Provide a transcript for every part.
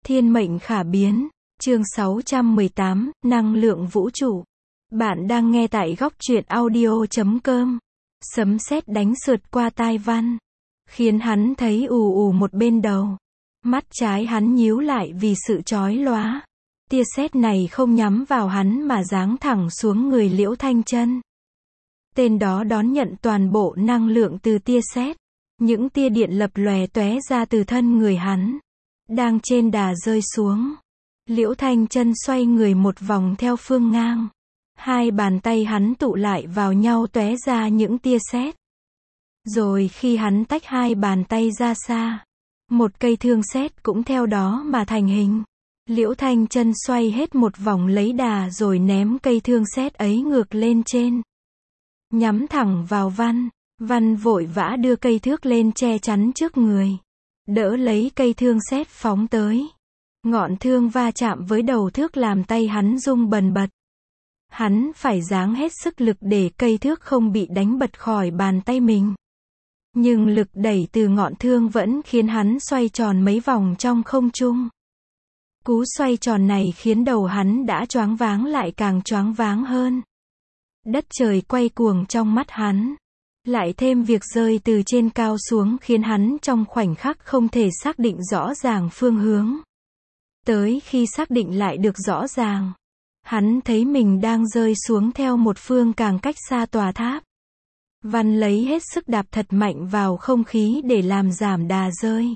Thiên mệnh khả biến. Chương 618, năng lượng vũ trụ. Bạn đang nghe tại góc truyện audio.com. Sấm sét đánh sượt qua tai Văn, khiến hắn thấy ù ù một bên đầu. Mắt trái hắn nhíu lại vì sự chói lóa. Tia sét này không nhắm vào hắn mà giáng thẳng xuống người Liễu Thanh Chân. Tên đó đón nhận toàn bộ năng lượng từ tia sét. Những tia điện lập lòe tóe ra từ thân người hắn. Đang trên đà rơi xuống. Liễu Thanh Chân xoay người một vòng theo phương ngang. Hai bàn tay hắn tụ lại vào nhau tóe ra những tia sét. Rồi khi hắn tách hai bàn tay ra xa, một cây thương sét cũng theo đó mà thành hình. Liễu Thanh Chân xoay hết một vòng lấy đà rồi ném cây thương sét ấy ngược lên trên. Nhắm thẳng vào Văn. Văn vội vã đưa cây thước lên che chắn trước người. Đỡ lấy cây thương sét phóng tới. Ngọn thương va chạm với đầu thước làm tay hắn rung bần bật. Hắn phải giáng hết sức lực để cây thước không bị đánh bật khỏi bàn tay mình. Nhưng lực đẩy từ ngọn thương vẫn khiến hắn xoay tròn mấy vòng trong không trung. Cú xoay tròn này khiến đầu hắn đã choáng váng lại càng choáng váng hơn. Đất trời quay cuồng trong mắt hắn. Lại thêm việc rơi từ trên cao xuống khiến hắn trong khoảnh khắc không thể xác định rõ ràng phương hướng. Tới khi xác định lại được rõ ràng, hắn thấy mình đang rơi xuống theo một phương càng cách xa tòa tháp. Văn lấy hết sức đạp thật mạnh vào không khí để làm giảm đà rơi.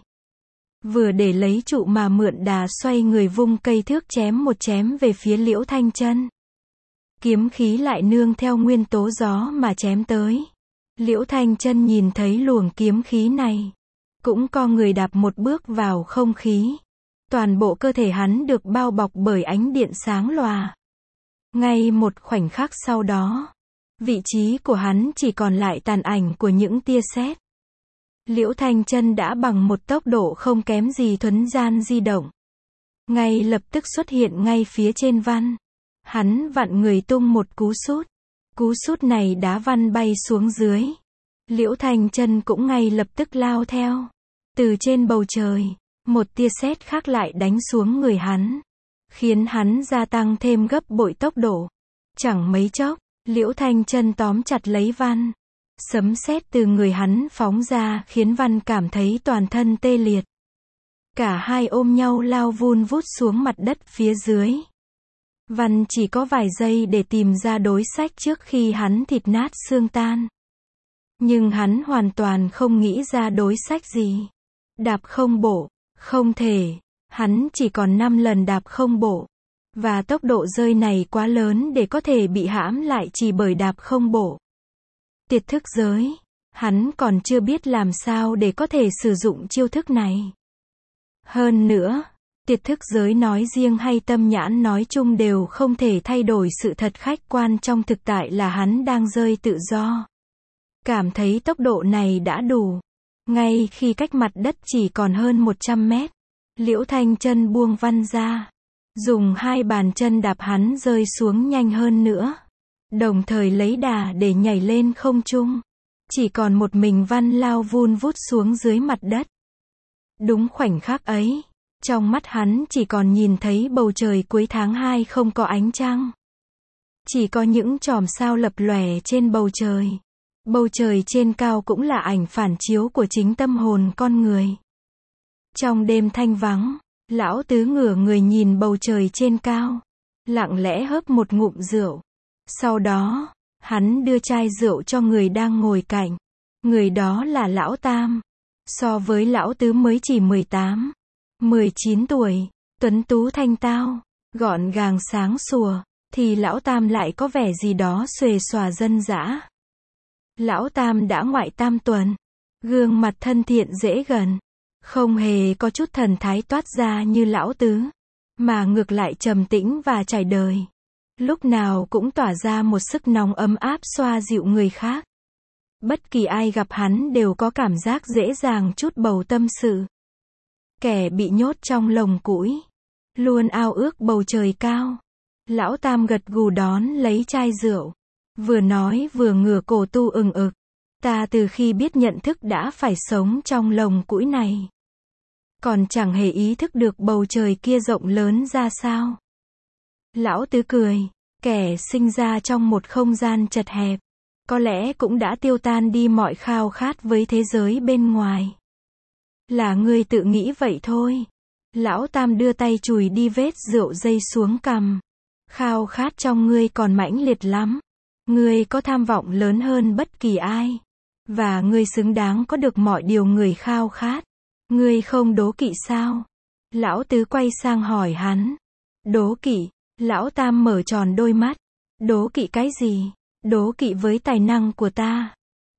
Vừa để lấy trụ mà mượn đà xoay người vung cây thước chém một chém về phía Liễu Thanh Chân. Kiếm khí lại nương theo nguyên tố gió mà chém tới. Liễu Thanh Chân nhìn thấy luồng kiếm khí này, cũng co người đạp một bước vào không khí. Toàn bộ cơ thể hắn được bao bọc bởi ánh điện sáng lòa. Ngay một khoảnh khắc sau đó, vị trí của hắn chỉ còn lại tàn ảnh của những tia sét. Liễu Thanh Chân đã bằng một tốc độ không kém gì thuấn gian di động. Ngay lập tức xuất hiện ngay phía trên Văn. Hắn vặn người tung một cú sút. Cú sút này đá Văn bay xuống dưới. Liễu Thanh Chân cũng ngay lập tức lao theo. Từ trên bầu trời, một tia sét khác lại đánh xuống người hắn, khiến hắn gia tăng thêm gấp bội tốc độ. Chẳng mấy chốc, Liễu Thanh Chân tóm chặt lấy Văn. Sấm sét từ người hắn phóng ra khiến Văn cảm thấy toàn thân tê liệt. Cả hai ôm nhau lao vun vút xuống mặt đất phía dưới. Văn chỉ có vài giây để tìm ra đối sách trước khi hắn thịt nát xương tan. Nhưng hắn hoàn toàn không nghĩ ra đối sách gì. Đạp không bộ. Không thể. Hắn chỉ còn 5 lần đạp không bộ. Và tốc độ rơi này quá lớn để có thể bị hãm lại chỉ bởi đạp không bộ. Tiệt thức giới. Hắn còn chưa biết làm sao để có thể sử dụng chiêu thức này. Hơn nữa, tiệt thức giới nói riêng hay tâm nhãn nói chung đều không thể thay đổi sự thật khách quan trong thực tại là hắn đang rơi tự do. Cảm thấy tốc độ này đã đủ. Ngay khi cách mặt đất chỉ còn hơn 100 mét, Liễu Thanh Chân buông Văn ra. Dùng hai bàn chân đạp hắn rơi xuống nhanh hơn nữa. Đồng thời lấy đà để nhảy lên không trung. Chỉ còn một mình Văn lao vun vút xuống dưới mặt đất. Đúng khoảnh khắc ấy, trong mắt hắn chỉ còn nhìn thấy bầu trời cuối tháng 2 không có ánh trăng. Chỉ có những chòm sao lập lòe trên bầu trời. Bầu trời trên cao cũng là ảnh phản chiếu của chính tâm hồn con người. Trong đêm thanh vắng, Lão Tứ ngửa người nhìn bầu trời trên cao, lặng lẽ hớp một ngụm rượu. Sau đó, hắn đưa chai rượu cho người đang ngồi cạnh. Người đó là Lão Tam. So với Lão Tứ mới chỉ 18, 19 tuổi, tuấn tú thanh tao, gọn gàng sáng sủa, thì Lão Tam lại có vẻ gì đó xuề xòa dân dã. Lão Tam đã ngoại tam tuần, gương mặt thân thiện dễ gần, không hề có chút thần thái toát ra như Lão Tứ, mà ngược lại trầm tĩnh và trải đời. Lúc nào cũng tỏa ra một sức nóng ấm áp xoa dịu người khác. Bất kỳ ai gặp hắn đều có cảm giác dễ dàng trút bầu tâm sự. Kẻ bị nhốt trong lồng củi, luôn ao ước bầu trời cao. Lão Tam gật gù đón lấy chai rượu. Vừa nói vừa ngửa cổ tu ừng ực. Ta từ khi biết nhận thức đã phải sống trong lồng củi này. còn chẳng hề ý thức được bầu trời kia rộng lớn ra sao. Lão Tứ cười, kẻ sinh ra trong một không gian chật hẹp, có lẽ cũng đã tiêu tan đi mọi khao khát với thế giới bên ngoài. Là ngươi tự nghĩ vậy thôi. Lão Tam đưa tay chùi đi vết rượu dây xuống cằm. Khao khát trong ngươi còn mãnh liệt lắm. Ngươi có tham vọng lớn hơn bất kỳ ai. Và ngươi xứng đáng có được mọi điều người khao khát. Ngươi không đố kỵ sao? Lão Tứ quay sang hỏi hắn. Đố kỵ? Lão Tam mở tròn đôi mắt. Đố kỵ cái gì? Đố kỵ với tài năng của ta.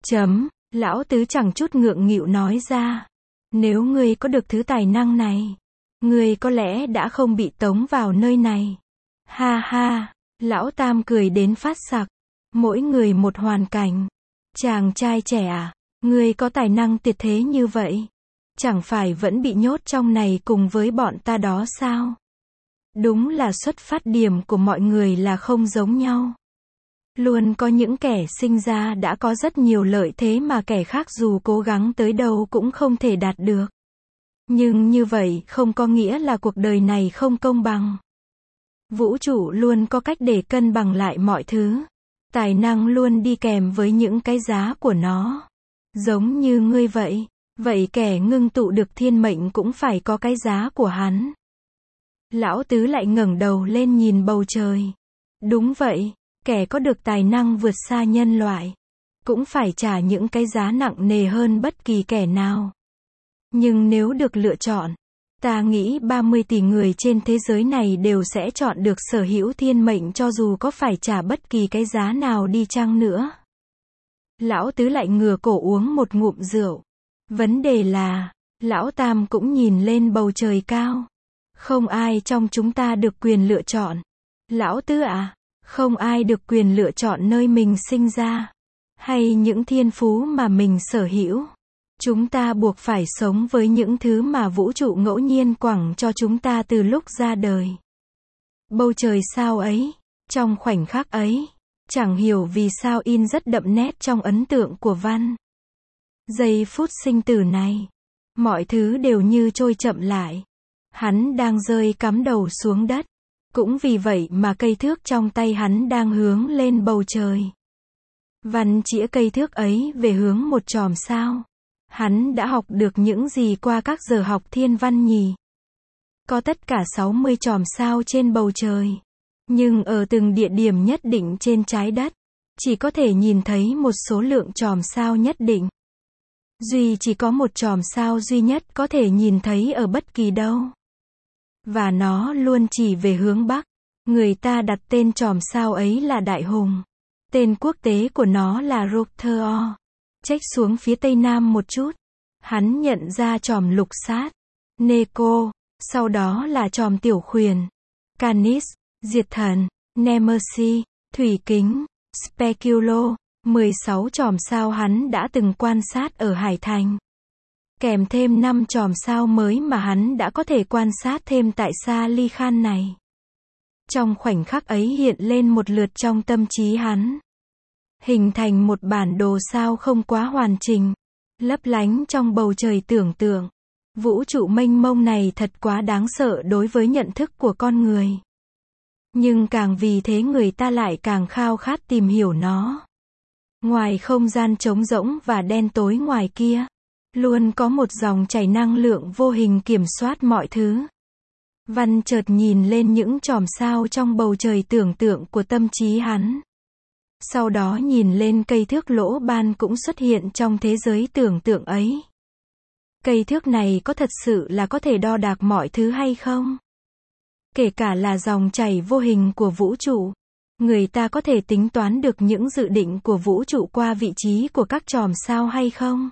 Lão Tứ chẳng chút ngượng nghịu nói ra. Nếu ngươi có được thứ tài năng này, ngươi có lẽ đã không bị tống vào nơi này. Ha ha, Lão Tam cười đến phát sặc. Mỗi người một hoàn cảnh. Chàng trai trẻ à, ngươi có tài năng tuyệt thế như vậy, chẳng phải vẫn bị nhốt trong này cùng với bọn ta đó sao? Đúng là xuất phát điểm của mọi người là không giống nhau. Luôn có những kẻ sinh ra đã có rất nhiều lợi thế mà kẻ khác dù cố gắng tới đâu cũng không thể đạt được. Nhưng như vậy không có nghĩa là cuộc đời này không công bằng. Vũ trụ luôn có cách để cân bằng lại mọi thứ. Tài năng luôn đi kèm với những cái giá của nó. Giống như ngươi vậy. Vậy kẻ ngưng tụ được thiên mệnh cũng phải có cái giá của hắn. Lão Tứ lại ngẩng đầu lên nhìn bầu trời. Đúng vậy, kẻ có được tài năng vượt xa nhân loại, cũng phải trả những cái giá nặng nề hơn bất kỳ kẻ nào. Nhưng nếu được lựa chọn, ta nghĩ 30 tỷ người trên thế giới này đều sẽ chọn được sở hữu thiên mệnh cho dù có phải trả bất kỳ cái giá nào đi chăng nữa. Lão Tứ lại ngửa cổ uống một ngụm rượu. Vấn đề là, Lão Tam cũng nhìn lên bầu trời cao. Không ai trong chúng ta được quyền lựa chọn. Lão Tứ à, không ai được quyền lựa chọn nơi mình sinh ra, hay những thiên phú mà mình sở hữu. Chúng ta buộc phải sống với những thứ mà vũ trụ ngẫu nhiên quẳng cho chúng ta từ lúc ra đời. Bầu trời sao ấy, trong khoảnh khắc ấy, chẳng hiểu vì sao in rất đậm nét trong ấn tượng của Văn. Giây phút sinh tử này, mọi thứ đều như trôi chậm lại. Hắn đang rơi cắm đầu xuống đất. Cũng vì vậy mà cây thước trong tay hắn đang hướng lên bầu trời. Văn chĩa cây thước ấy về hướng một chòm sao. Hắn đã học được những gì qua các giờ học thiên văn nhỉ? Có tất cả 60 chòm sao trên bầu trời. Nhưng ở từng địa điểm nhất định trên trái đất, chỉ có thể nhìn thấy một số lượng chòm sao nhất định. Duy chỉ có một chòm sao duy nhất có thể nhìn thấy ở bất kỳ đâu. Và nó luôn chỉ về hướng Bắc. Người ta đặt tên chòm sao ấy là Đại Hùng. Tên quốc tế của nó là Rother. Chếch xuống phía tây nam một chút. Hắn nhận ra chòm lục sát, Neco, sau đó là chòm tiểu khuyển, Canis, diệt thần, Nemesis, thủy kính, Speculo, 16 chòm sao hắn đã từng quan sát ở Hải Thành. Kèm thêm 5 chòm sao mới mà hắn đã có thể quan sát thêm tại Sa Ly Khan này. Trong khoảnh khắc ấy hiện lên một lượt trong tâm trí hắn. Hình thành một bản đồ sao không quá hoàn chỉnh, lấp lánh trong bầu trời tưởng tượng. Vũ trụ mênh mông này thật quá đáng sợ đối với nhận thức của con người. Nhưng càng vì thế người ta lại càng khao khát tìm hiểu nó. Ngoài không gian trống rỗng và đen tối ngoài kia, luôn có một dòng chảy năng lượng vô hình kiểm soát mọi thứ. Văn chợt nhìn lên những chòm sao trong bầu trời tưởng tượng của tâm trí hắn. Sau đó nhìn lên cây thước lỗ ban cũng xuất hiện trong thế giới tưởng tượng ấy. Cây thước này có thật sự là có thể đo đạc mọi thứ hay không? Kể cả là dòng chảy vô hình của vũ trụ. Người ta có thể tính toán được những dự định của vũ trụ qua vị trí của các chòm sao hay không?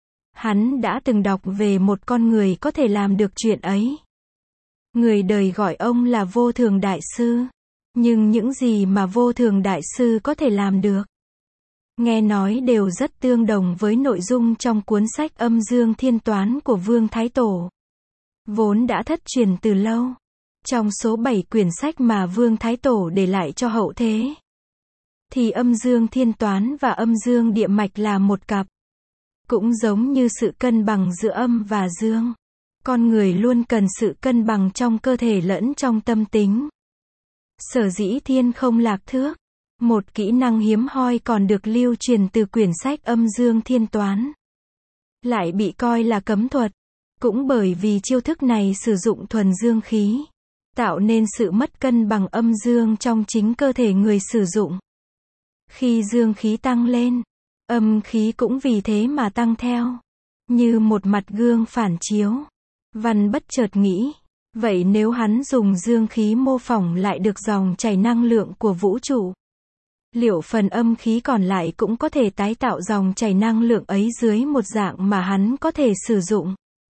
Hắn đã từng đọc về một con người có thể làm được chuyện ấy. Người đời gọi ông là Vô Thường Đại Sư. Nhưng những gì mà Vô Thường Đại Sư có thể làm được, nghe nói đều rất tương đồng với nội dung trong cuốn sách Âm Dương Thiên Toán của Vương Thái Tổ. Vốn đã thất truyền từ lâu. Trong số 7 quyển sách mà Vương Thái Tổ để lại cho hậu thế, thì Âm Dương Thiên Toán và Âm Dương Địa Mạch là một cặp. Cũng giống như sự cân bằng giữa âm và dương. Con người luôn cần sự cân bằng trong cơ thể lẫn trong tâm tính. Sở dĩ thiên không lạc thước, một kỹ năng hiếm hoi còn được lưu truyền từ quyển sách Âm Dương Thiên Toán, lại bị coi là cấm thuật, cũng bởi vì chiêu thức này sử dụng thuần dương khí, tạo nên sự mất cân bằng âm dương trong chính cơ thể người sử dụng. Khi dương khí tăng lên, âm khí cũng vì thế mà tăng theo, như một mặt gương phản chiếu. Văn bất chợt nghĩ, vậy nếu hắn dùng dương khí mô phỏng lại được dòng chảy năng lượng của vũ trụ, liệu phần âm khí còn lại cũng có thể tái tạo dòng chảy năng lượng ấy dưới một dạng mà hắn có thể sử dụng?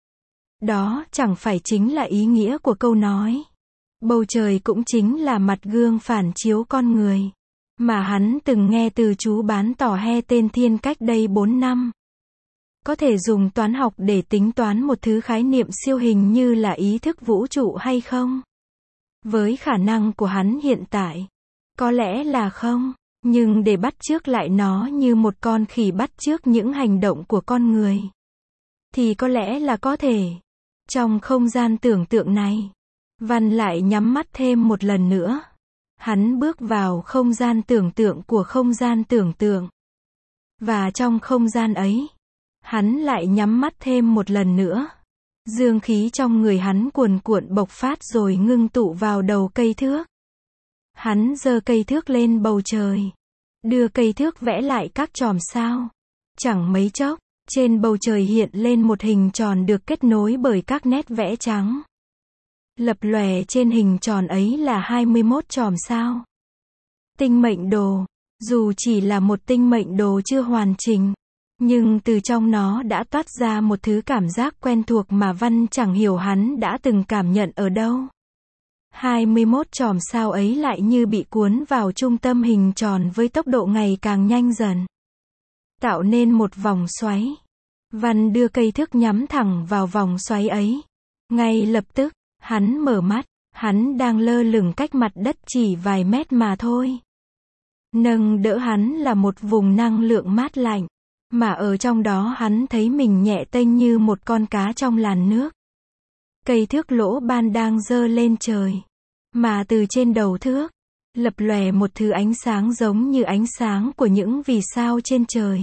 Đó chẳng phải chính là ý nghĩa của câu nói, bầu trời cũng chính là mặt gương phản chiếu con người, mà hắn từng nghe từ chú bán tỏ he tên Thiên cách đây 4 năm. Có thể dùng toán học để tính toán một thứ khái niệm siêu hình như là ý thức vũ trụ hay không? Với khả năng của hắn hiện tại, có lẽ là không, nhưng để bắt chước lại nó như một con khỉ bắt chước những hành động của con người, thì có lẽ là có thể. Trong không gian tưởng tượng này, Văn lại nhắm mắt thêm một lần nữa. Hắn bước vào không gian tưởng tượng của không gian tưởng tượng. Và trong không gian ấy, hắn lại nhắm mắt thêm một lần nữa. Dương khí trong người hắn cuồn cuộn bộc phát rồi ngưng tụ vào đầu cây thước. Hắn giơ cây thước lên bầu trời, đưa cây thước vẽ lại các chòm sao. Chẳng mấy chốc, trên bầu trời hiện lên một hình tròn được kết nối bởi các nét vẽ trắng. Lập lòe trên hình tròn ấy là 21 chòm sao. Tinh mệnh đồ, dù chỉ là một tinh mệnh đồ chưa hoàn chỉnh, nhưng từ trong nó đã toát ra một thứ cảm giác quen thuộc mà Văn chẳng hiểu hắn đã từng cảm nhận ở đâu. 21 chòm sao ấy lại như bị cuốn vào trung tâm hình tròn với tốc độ ngày càng nhanh dần, tạo nên một vòng xoáy. Văn đưa cây thước nhắm thẳng vào vòng xoáy ấy. Ngay lập tức, hắn mở mắt, hắn đang lơ lửng cách mặt đất chỉ vài mét mà thôi. Nâng đỡ hắn là một vùng năng lượng mát lạnh, mà ở trong đó hắn thấy mình nhẹ tênh như một con cá trong làn nước. Cây thước lỗ ban đang giơ lên trời, mà từ trên đầu thước, lập lòe một thứ ánh sáng giống như ánh sáng của những vì sao trên trời.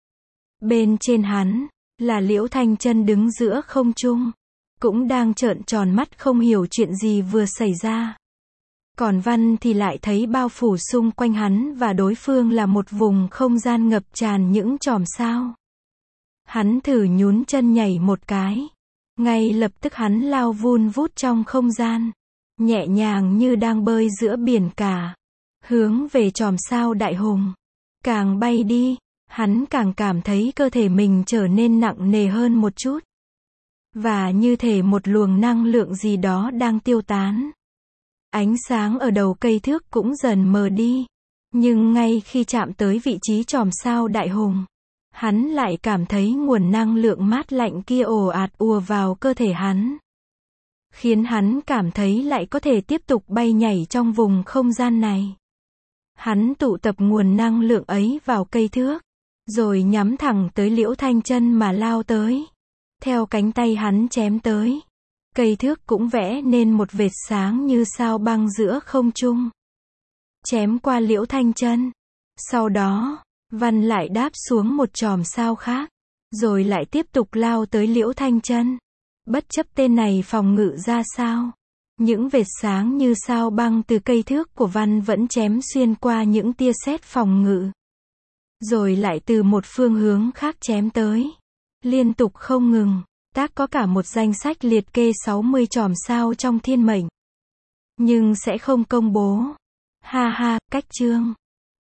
Bên trên hắn, là Liễu Thanh Chân đứng giữa không trung, cũng đang trợn tròn mắt không hiểu chuyện gì vừa xảy ra. Còn Văn thì lại thấy bao phủ xung quanh hắn và đối phương là một vùng không gian ngập tràn những chòm sao. Hắn thử nhún chân nhảy một cái. Ngay lập tức hắn lao vun vút trong không gian, nhẹ nhàng như đang bơi giữa biển cả, hướng về chòm sao đại hùng. Càng bay đi, hắn càng cảm thấy cơ thể mình trở nên nặng nề hơn một chút. Và như thể một luồng năng lượng gì đó đang tiêu tán. Ánh sáng ở đầu cây thước cũng dần mờ đi. Nhưng ngay khi chạm tới vị trí chòm sao đại hùng, hắn lại cảm thấy nguồn năng lượng mát lạnh kia ồ ạt ùa vào cơ thể hắn, khiến hắn cảm thấy lại có thể tiếp tục bay nhảy trong vùng không gian này. Hắn tụ tập nguồn năng lượng ấy vào cây thước, rồi nhắm thẳng tới Liễu Thanh Chân mà lao tới. Theo cánh tay hắn chém tới, cây thước cũng vẽ nên một vệt sáng như sao băng giữa không trung, chém qua Liễu Thanh Chân. Sau đó, Văn lại đáp xuống một chòm sao khác, rồi lại tiếp tục lao tới Liễu Thanh Chân. Bất chấp tên này phòng ngự ra sao, những vệt sáng như sao băng từ cây thước của Văn vẫn chém xuyên qua những tia sét phòng ngự, rồi lại từ một phương hướng khác chém tới, liên tục không ngừng. Tác có cả một danh sách liệt kê 60 chòm sao trong thiên mệnh, nhưng sẽ không công bố. Ha ha, cách chương